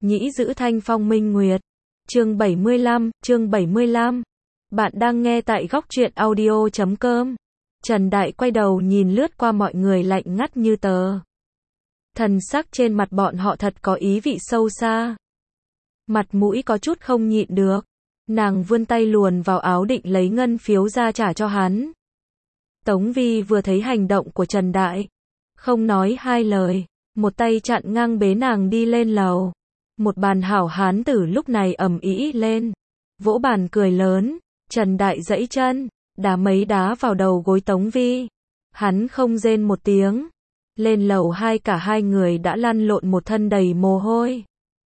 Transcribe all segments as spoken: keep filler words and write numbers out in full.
Nhĩ giữ thanh phong minh nguyệt. Chương bảy mươi lăm, chương bảy mươi lăm. Bạn đang nghe tại góc truyện audio chấm com. Trần Đại quay đầu nhìn lướt qua mọi người lạnh ngắt như tờ. Thần sắc trên mặt bọn họ thật có ý vị sâu xa. Mặt mũi có chút không nhịn được. Nàng vươn tay luồn vào áo định lấy ngân phiếu ra trả cho hắn. Tống Vi vừa thấy hành động của Trần Đại, không nói hai lời, một tay chặn ngang bế nàng đi lên lầu. Một bàn hảo hán tử lúc này ầm ĩ lên, vỗ bàn cười lớn. Trần Đại giãy chân, đá mấy đá vào đầu gối Tống Vi. Hắn không rên một tiếng. Lên lầu hai cả hai người đã lăn lộn một thân đầy mồ hôi.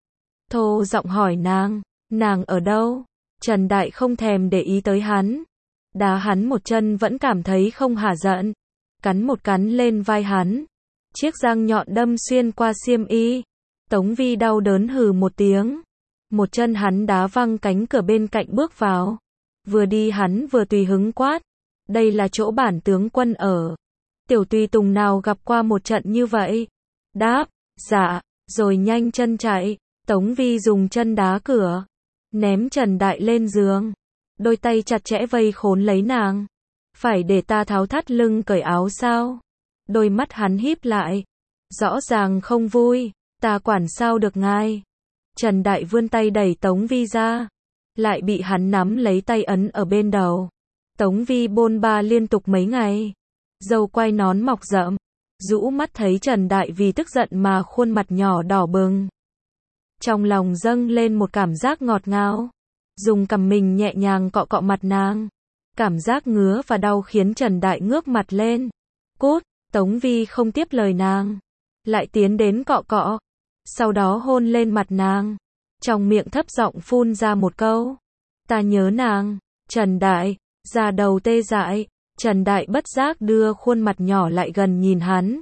Thô giọng hỏi nàng, nàng ở đâu? Trần Đại không thèm để ý tới hắn. Đá hắn một chân vẫn cảm thấy không hả giận. Cắn một cắn lên vai hắn. Chiếc răng nhọn đâm xuyên qua xiêm y. Tống Vi đau đớn hừ một tiếng. Một chân hắn đá văng cánh cửa bên cạnh bước vào. Vừa đi hắn vừa tùy hứng quát. Đây là chỗ bản tướng quân ở. Tiểu tùy tùng nào gặp qua một trận như vậy? Đáp, dạ, rồi nhanh chân chạy. Tống Vi dùng chân đá cửa. Ném Trần Đại lên giường. Đôi tay chặt chẽ vây khốn lấy nàng. Phải để ta tháo thắt lưng cởi áo sao? Đôi mắt hắn híp lại. Rõ ràng không vui. Ta quản sao được ngài? Trần Đại vươn tay đẩy Tống Vi ra. Lại bị hắn nắm lấy tay ấn ở bên đầu. Tống Vi bôn ba liên tục mấy ngày. Râu quai nón mọc rậm. Rũ mắt thấy Trần Đại vì tức giận mà khuôn mặt nhỏ đỏ bừng. Trong lòng dâng lên một cảm giác ngọt ngào. Dùng cằm mình nhẹ nhàng cọ cọ mặt nàng. Cảm giác ngứa và đau khiến Trần Đại ngước mặt lên. Cút, Tống Vi không tiếp lời nàng. Lại tiến đến cọ cọ. Sau đó hôn lên mặt nàng. Trong miệng thấp giọng phun ra một câu. Ta nhớ nàng. Trần Đại, da đầu tê dại. Trần Đại bất giác đưa khuôn mặt nhỏ lại gần nhìn hắn.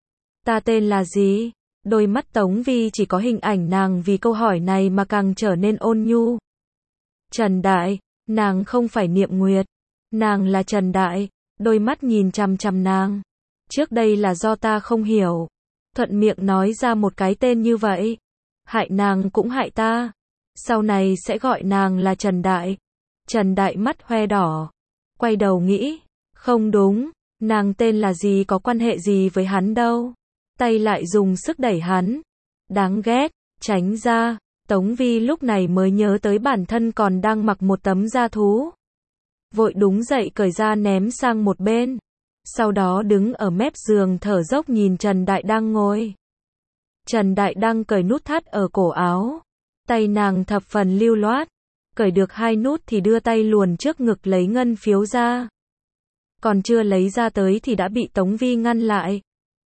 Ta tên là gì? Đôi mắt Tống Vi chỉ có hình ảnh nàng vì câu hỏi này mà càng trở nên ôn nhu. Trần Đại, nàng không phải Niệm Nguyệt. Nàng là Trần Đại. Đôi mắt nhìn chằm chằm nàng. Trước đây là do ta không hiểu. Thuận miệng nói ra một cái tên như vậy. Hại nàng cũng hại ta. Sau này sẽ gọi nàng là Trần Đại. Trần Đại mắt hoe đỏ. Quay đầu nghĩ. Không đúng. Nàng tên là gì có quan hệ gì với hắn đâu. Tay lại dùng sức đẩy hắn. Đáng ghét. Tránh ra. Tống Vi lúc này mới nhớ tới bản thân còn đang mặc một tấm da thú. Vội đúng dậy cởi ra ném sang một bên. Sau đó đứng ở mép giường thở dốc nhìn Trần Đại đang ngồi. Trần Đại đang cởi nút thắt ở cổ áo. Tay nàng thập phần lưu loát. Cởi được hai nút thì đưa tay luồn trước ngực lấy ngân phiếu ra. Còn chưa lấy ra tới thì đã bị Tống Vi ngăn lại.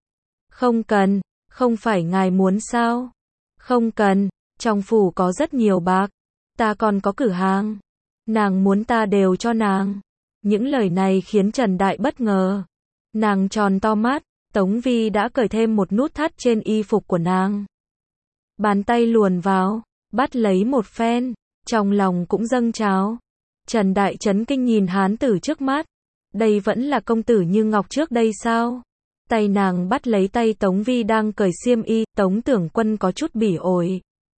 Không cần, không phải ngài muốn sao? Không cần, trong phủ có rất nhiều bạc. Ta còn có cửa hàng. Nàng muốn ta đều cho nàng. Những lời này khiến Trần Đại bất ngờ. Nàng tròn to mắt. Tống Vi đã cởi thêm một nút thắt trên y phục của nàng. Bàn tay luồn vào, bắt lấy một phen, trong lòng cũng dâng trào. Trần Đại chấn kinh nhìn hán tử trước mắt. Đây vẫn là công tử như ngọc trước đây sao? Tay nàng bắt lấy tay Tống Vi đang cởi xiêm y, Tống Tưởng Quân có chút bỉ ổi.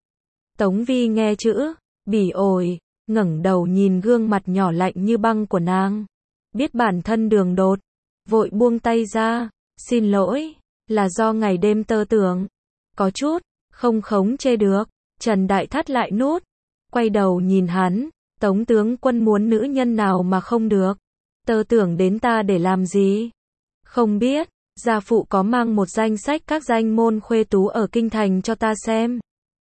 Tống Vi nghe chữ bỉ ổi, ngẩng đầu nhìn gương mặt nhỏ lạnh như băng của nàng. Biết bản thân đường đột, vội buông tay ra. Xin lỗi, là do ngày đêm tơ tưởng. Có chút, không khống chế được. Trần Đại thắt lại nút. Quay đầu nhìn hắn. Tống tướng quân muốn nữ nhân nào mà không được. Tơ tưởng đến ta để làm gì? Không biết, gia phụ có mang một danh sách các danh môn khuê tú ở kinh thành cho ta xem.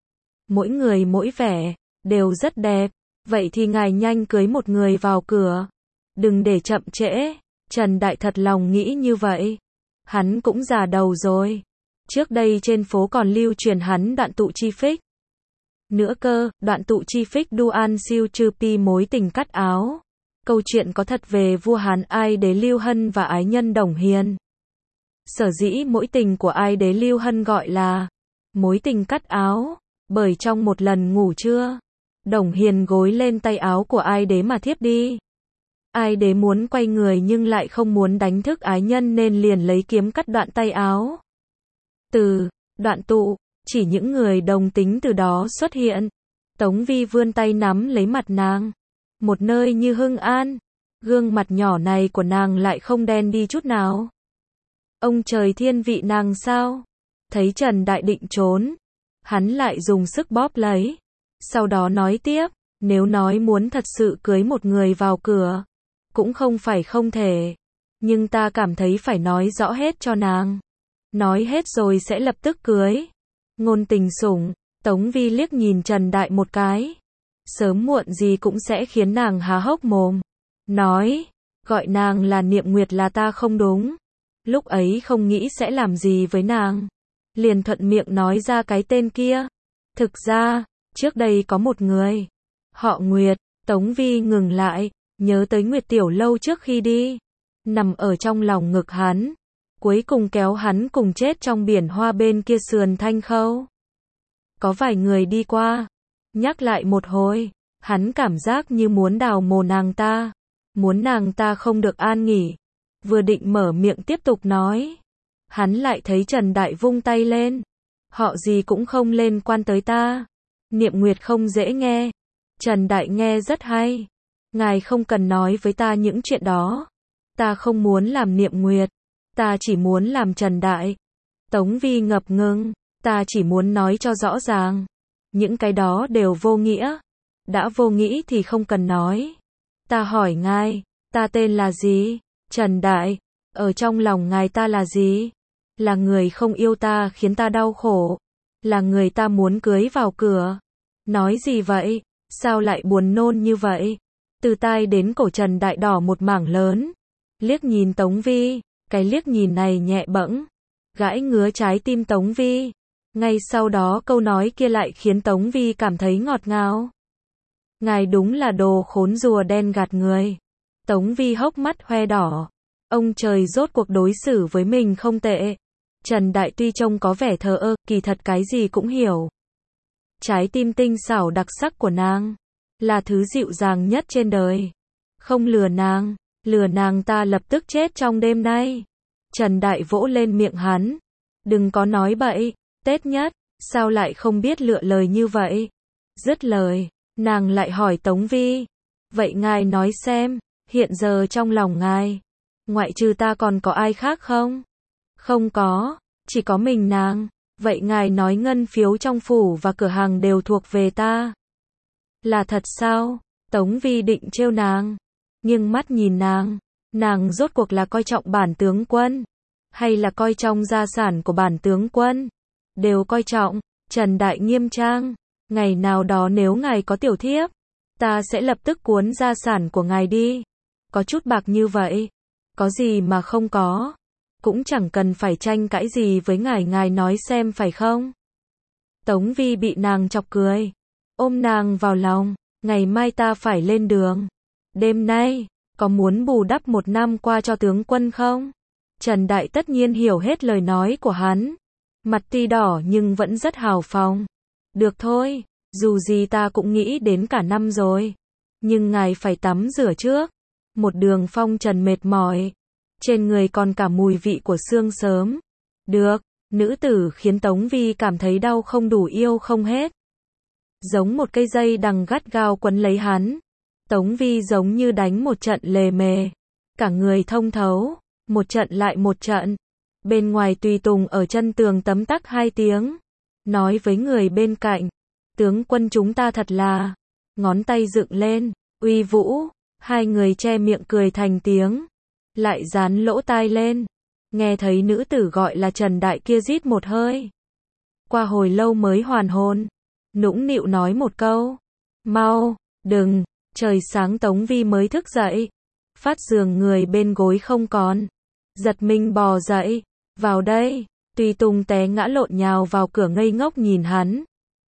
Mỗi người mỗi vẻ, đều rất đẹp. Vậy thì ngài nhanh cưới một người vào cửa. Đừng để chậm trễ. Trần Đại thật lòng nghĩ như vậy. Hắn cũng già đầu rồi. Trước đây trên phố còn lưu truyền hắn đoạn tụ chi phích. Nữa cơ, đoạn tụ chi phích Duan siêu trừ pi mối tình cắt áo. Câu chuyện có thật về vua Hán Ai Đế Lưu Hân và ái nhân Đồng Hiền. Sở dĩ mối tình của Ai Đế Lưu Hân gọi là mối tình cắt áo, bởi trong một lần ngủ trưa, Đồng Hiền gối lên tay áo của Ai Đế mà thiếp đi. Ai Đế muốn quay người nhưng lại không muốn đánh thức ái nhân nên liền lấy kiếm cắt đoạn tay áo. Từ đoạn tụ chỉ những người đồng tính từ đó xuất hiện. Tống Vi vươn tay nắm lấy mặt nàng. Một nơi như Hưng An, gương mặt nhỏ này của nàng lại không đen đi chút nào. Ông trời thiên vị nàng sao? Thấy Trần Đại định trốn, hắn lại dùng sức bóp lấy. Sau đó nói tiếp, nếu nói muốn thật sự cưới một người vào cửa, cũng không phải không thể. Nhưng ta cảm thấy phải nói rõ hết cho nàng. Nói hết rồi sẽ lập tức cưới. Ngôn tình sủng, Tống Vi liếc nhìn Trần Đại một cái. Sớm muộn gì cũng sẽ khiến nàng há hốc mồm. Nói, gọi nàng là Niệm Nguyệt là ta không đúng. Lúc ấy không nghĩ sẽ làm gì với nàng. Liền thuận miệng nói ra cái tên kia. Thực ra, trước đây có một người. Họ Nguyệt, Tống Vi ngừng lại, nhớ tới Nguyệt Tiểu Lâu trước khi đi. Nằm ở trong lòng ngực hắn. Cuối cùng kéo hắn cùng chết trong biển hoa bên kia sườn Thanh Khâu. Có vài người đi qua. Nhắc lại một hồi, hắn cảm giác như muốn đào mồ nàng ta. Muốn nàng ta không được an nghỉ. Vừa định mở miệng tiếp tục nói. Hắn lại thấy Trần Đại vung tay lên. Họ gì cũng không liên quan tới ta. Niệm Nguyệt không dễ nghe. Trần Đại nghe rất hay. Ngài không cần nói với ta những chuyện đó. Ta không muốn làm Niệm Nguyệt. Ta chỉ muốn làm Trần Đại. Tống Vi ngập ngừng. Ta chỉ muốn nói cho rõ ràng. Những cái đó đều vô nghĩa. Đã vô nghĩa thì không cần nói. Ta hỏi ngài, ta tên là gì? Trần Đại. Ở trong lòng ngài ta là gì? Là người không yêu ta khiến ta đau khổ. Là người ta muốn cưới vào cửa. Nói gì vậy? Sao lại buồn nôn như vậy? Từ tai đến cổ Trần Đại đỏ một mảng lớn. Liếc nhìn Tống Vi. Cái liếc nhìn này nhẹ bẫng. Gãi ngứa trái tim Tống Vi. Ngay sau đó câu nói kia lại khiến Tống Vi cảm thấy ngọt ngào. Ngài đúng là đồ khốn rùa đen gạt người. Tống Vi hốc mắt hoe đỏ. Ông trời rốt cuộc đối xử với mình không tệ. Trần Đại tuy trông có vẻ thờ ơ, kỳ thật cái gì cũng hiểu. Trái tim tinh xảo đặc sắc của nàng là thứ dịu dàng nhất trên đời. Không lừa nàng, lừa nàng ta lập tức chết trong đêm nay. Trần Đại vỗ lên miệng hắn. Đừng có nói bậy, Tết nhất, sao lại không biết lựa lời như vậy? Dứt lời, nàng lại hỏi Tống Vi. Vậy ngài nói xem, hiện giờ trong lòng ngài, ngoại trừ ta còn có ai khác không? Không có, chỉ có mình nàng. Vậy ngài nói ngân phiếu trong phủ và cửa hàng đều thuộc về ta. Là thật sao? Tống Vi định trêu nàng. Nhưng mắt nhìn nàng, nàng rốt cuộc là coi trọng bản tướng quân, hay là coi trọng gia sản của bản tướng quân? Đều coi trọng. Trần Đại nghiêm trang. Ngày nào đó nếu ngài có tiểu thiếp, ta sẽ lập tức cuốn gia sản của ngài đi. Có chút bạc như vậy, có gì mà không có. Cũng chẳng cần phải tranh cãi gì với ngài, ngài nói xem phải không? Tống Vi bị nàng chọc cười. Ôm nàng vào lòng. Ngày mai ta phải lên đường. Đêm nay, có muốn bù đắp một năm qua cho tướng quân không? Trần Đại tất nhiên hiểu hết lời nói của hắn. Mặt tuy đỏ nhưng vẫn rất hào phóng. Được thôi, dù gì ta cũng nghĩ đến cả năm rồi. Nhưng ngài phải tắm rửa trước. Một đường phong trần mệt mỏi. Trên người còn cả mùi vị của sương sớm. Được, nữ tử khiến Tống Vi cảm thấy đau không đủ yêu không hết. Giống một cây dây đằng gắt gao quấn lấy hắn. Tống Vi giống như đánh một trận lề mề. Cả người thông thấu. Một trận lại một trận. Bên ngoài tùy tùng ở chân tường tấm tắc hai tiếng. Nói với người bên cạnh. Tướng quân chúng ta thật là. Ngón tay dựng lên. Uy vũ. Hai người che miệng cười thành tiếng. Lại dán lỗ tai lên. Nghe thấy nữ tử gọi là Trần Đại kia rít một hơi. Qua hồi lâu mới hoàn hồn. Nũng nịu nói một câu. Mau, đừng. Trời sáng Tống Vi mới thức dậy. Phát giường người bên gối không còn. Giật mình bò dậy. Vào đây. Tùy tùng té ngã lộn nhào vào cửa ngây ngốc nhìn hắn.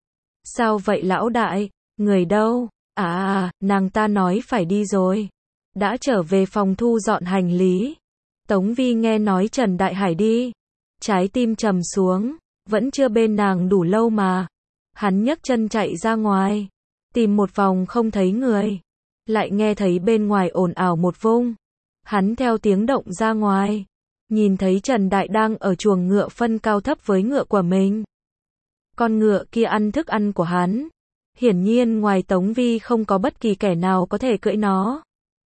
Sao vậy lão đại? Người đâu? À à, nàng ta nói phải đi rồi. Đã trở về phòng thu dọn hành lý. Tống Vi nghe nói Trần Đại Hải đi. Trái tim trầm xuống. Vẫn chưa bên nàng đủ lâu mà. Hắn nhấc chân chạy ra ngoài. Tìm một vòng không thấy người. Lại nghe thấy bên ngoài ồn ào một vung. Hắn theo tiếng động ra ngoài. Nhìn thấy Trần Đại đang ở chuồng ngựa phân cao thấp với ngựa của mình. Con ngựa kia ăn thức ăn của hắn. Hiển nhiên ngoài Tống Vi không có bất kỳ kẻ nào có thể cưỡi nó.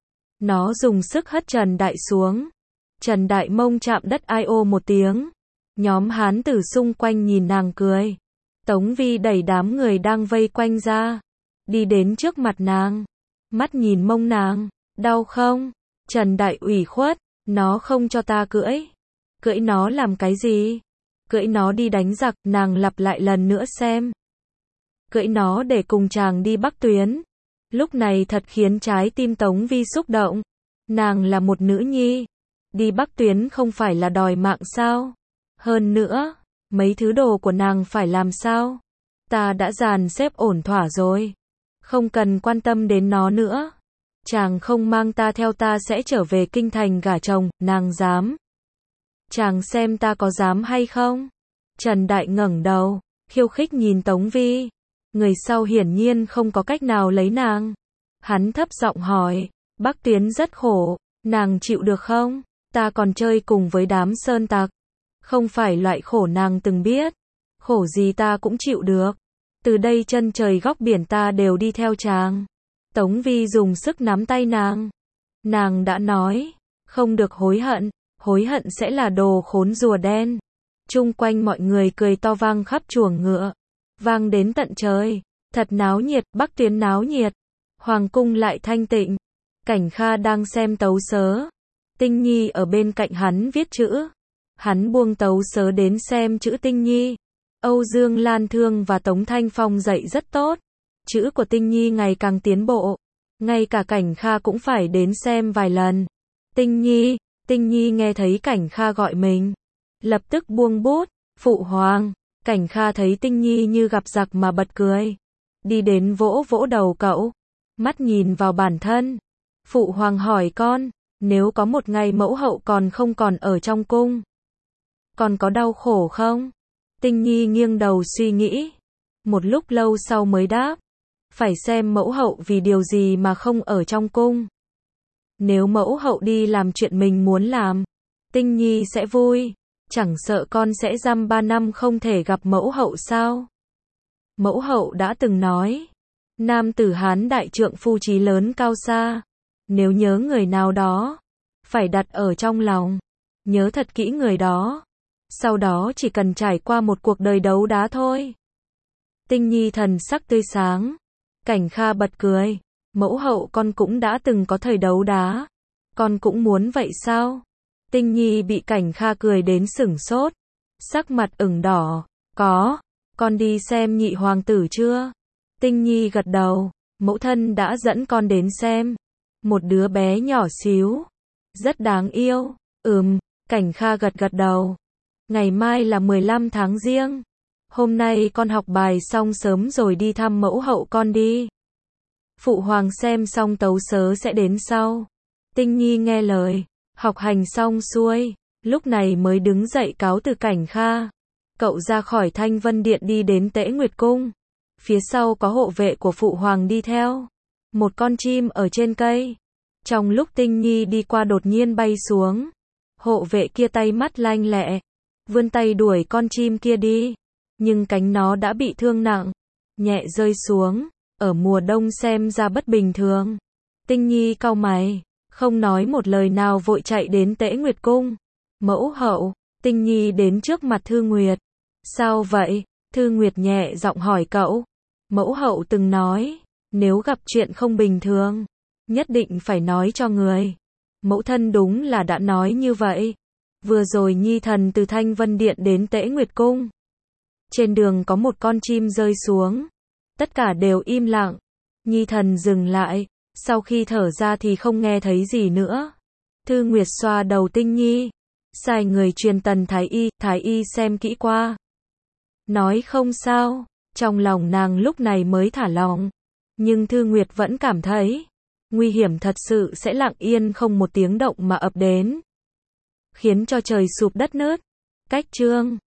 Nó dùng sức hất Trần Đại xuống. Trần Đại mông chạm đất ai ô một tiếng. Nhóm hán tử xung quanh nhìn nàng cười. Tống Vi đẩy đám người đang vây quanh ra. Đi đến trước mặt nàng. Mắt nhìn mông nàng. Đau không? Trần Đại ủy khuất. Nó không cho ta cưỡi. Cưỡi nó làm cái gì? Cưỡi nó đi đánh giặc, nàng lặp lại lần nữa xem. Cưỡi nó để cùng chàng đi Bắc Tuyến. Lúc này thật khiến trái tim Tống Vi xúc động. Nàng là một nữ nhi. Đi Bắc Tuyến không phải là đòi mạng sao? Hơn nữa, mấy thứ đồ của nàng phải làm sao? Ta đã dàn xếp ổn thỏa rồi. Không cần quan tâm đến nó nữa. Chàng không mang ta theo, ta sẽ trở về kinh thành gả chồng, nàng dám. Chàng xem ta có dám hay không? Trần Đại ngẩng đầu, khiêu khích nhìn Tống Vi. Người sau hiển nhiên không có cách nào lấy nàng. Hắn thấp giọng hỏi, Bắc Tuyến rất khổ, nàng chịu được không? Ta còn chơi cùng với đám sơn tặc. Không phải loại khổ nàng từng biết. Khổ gì ta cũng chịu được. Từ đây chân trời góc biển ta đều đi theo chàng. Tống Vi dùng sức nắm tay nàng. Nàng đã nói, không được hối hận, hối hận sẽ là đồ khốn rùa đen. Chung quanh mọi người cười to vang khắp chuồng ngựa. Vang đến tận trời. Thật náo nhiệt, Bắc Tuyến náo nhiệt. Hoàng cung lại thanh tịnh. Cảnh Kha đang xem tấu sớ. Tinh Nhi ở bên cạnh hắn viết chữ. Hắn buông tấu sớ đến xem chữ Tinh Nhi. Âu Dương Lan Thương và Tống Thanh Phong dạy rất tốt. Chữ của Tinh Nhi ngày càng tiến bộ. Ngay cả Cảnh Kha cũng phải đến xem vài lần. Tinh Nhi, Tinh Nhi nghe thấy Cảnh Kha gọi mình. Lập tức buông bút. Phụ hoàng. Cảnh Kha thấy Tinh Nhi như gặp giặc mà bật cười. Đi đến vỗ vỗ đầu cậu. Mắt nhìn vào bản thân. Phụ hoàng hỏi con, nếu có một ngày mẫu hậu còn không còn ở trong cung, con có đau khổ không? Tinh Nhi nghiêng đầu suy nghĩ. Một lúc lâu sau mới đáp. Phải xem mẫu hậu vì điều gì mà không ở trong cung. Nếu mẫu hậu đi làm chuyện mình muốn làm, Tinh Nhi sẽ vui. Chẳng sợ con sẽ dăm ba năm không thể gặp mẫu hậu sao? Mẫu hậu đã từng nói, nam tử Hán đại trượng phu chí lớn cao xa. Nếu nhớ người nào đó, phải đặt ở trong lòng. Nhớ thật kỹ người đó. Sau đó chỉ cần trải qua một cuộc đời đấu đá thôi. Tinh Nhi thần sắc tươi sáng. Cảnh Kha bật cười. Mẫu hậu, con cũng đã từng có thời đấu đá. Con cũng muốn vậy sao? Tinh Nhi bị Cảnh Kha cười đến sửng sốt. Sắc mặt ửng đỏ. Có. Con đi xem nhị hoàng tử chưa? Tinh Nhi gật đầu. Mẫu thân đã dẫn con đến xem. Một đứa bé nhỏ xíu. Rất đáng yêu. Ừm. Cảnh Kha gật gật đầu. Ngày mai là mười lăm tháng Giêng. Hôm nay con học bài xong sớm rồi đi thăm mẫu hậu con đi. Phụ hoàng xem xong tấu sớ sẽ đến sau. Tinh Nhi nghe lời. Học hành xong xuôi. Lúc này mới đứng dậy cáo từ Cảnh Kha. Cậu ra khỏi Thanh Vân Điện đi đến Tễ Nguyệt Cung. Phía sau có hộ vệ của phụ hoàng đi theo. Một con chim ở trên cây. Trong lúc Tinh Nhi đi qua đột nhiên bay xuống. Hộ vệ kia tay mắt lanh lẹ. Vươn tay đuổi con chim kia đi. Nhưng cánh nó đã bị thương nặng. Nhẹ rơi xuống. Ở mùa đông xem ra bất bình thường. Tinh Nhi cau mày. Không nói một lời nào vội chạy đến Tễ Nguyệt Cung. Mẫu hậu. Tinh Nhi đến trước mặt Thư Nguyệt. Sao vậy? Thư Nguyệt nhẹ giọng hỏi cậu. Mẫu hậu từng nói. Nếu gặp chuyện không bình thường. Nhất định phải nói cho người. Mẫu thân đúng là đã nói như vậy. Vừa rồi Nhi thần từ Thanh Vân Điện đến Tễ Nguyệt Cung. Trên đường có một con chim rơi xuống. Tất cả đều im lặng. Nhi thần dừng lại. Sau khi thở ra thì không nghe thấy gì nữa. Thư Nguyệt xoa đầu Tinh Nhi. Sai người truyền Tần Thái Y. Thái Y xem kỹ qua. Nói không sao. Trong lòng nàng lúc này mới thả lòng. Nhưng Thư Nguyệt vẫn cảm thấy nguy hiểm thật sự sẽ lặng yên không một tiếng động mà ập đến. Khiến cho trời sụp đất nứt. Cách chương